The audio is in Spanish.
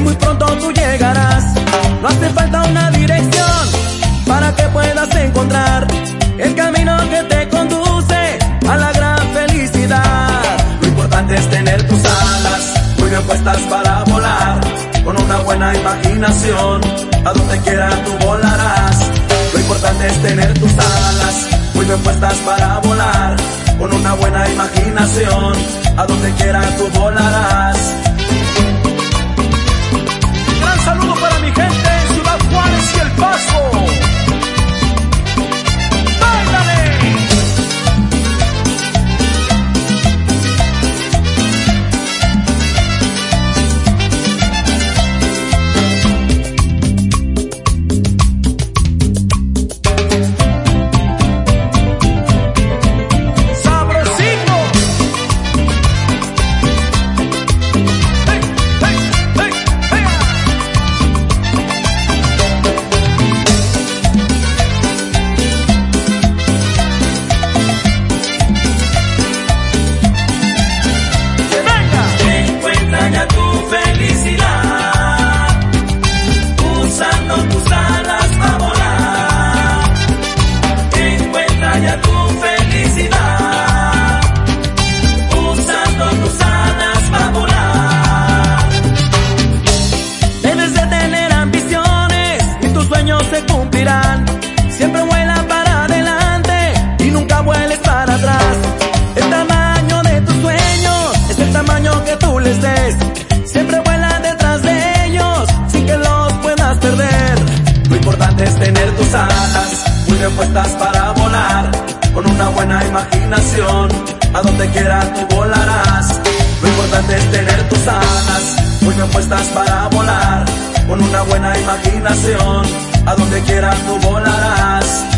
muy pronto tú llegarás. No hace falta una dirección para que puedas encontrar el camino que te conduce a la gran felicidad. Lo importante es tener tus alas muy bien puestas para volar. Con una buena imaginación, a donde quiera tú volarás. Lo importante es tener tus alas muy bien puestas para volar. Con una buena imaginación, a donde quiera tú volarás. Gran saludo para mi gente en Ciudad Juárez y El Paso. Se cumplirán. Siempre vuela para adelante y nunca vueles para atrás. El tamaño de tus sueños es el tamaño que tú les des. Siempre vuela detrás de ellos sin que los puedas perder. Lo importante es tener tus alas muy bien puestas para volar. Con una buena imaginación, a donde quiera tú volarás. Lo importante es tener tus alas muy bien puestas para volar. Con una buena imaginación, a donde quiera tú volarás.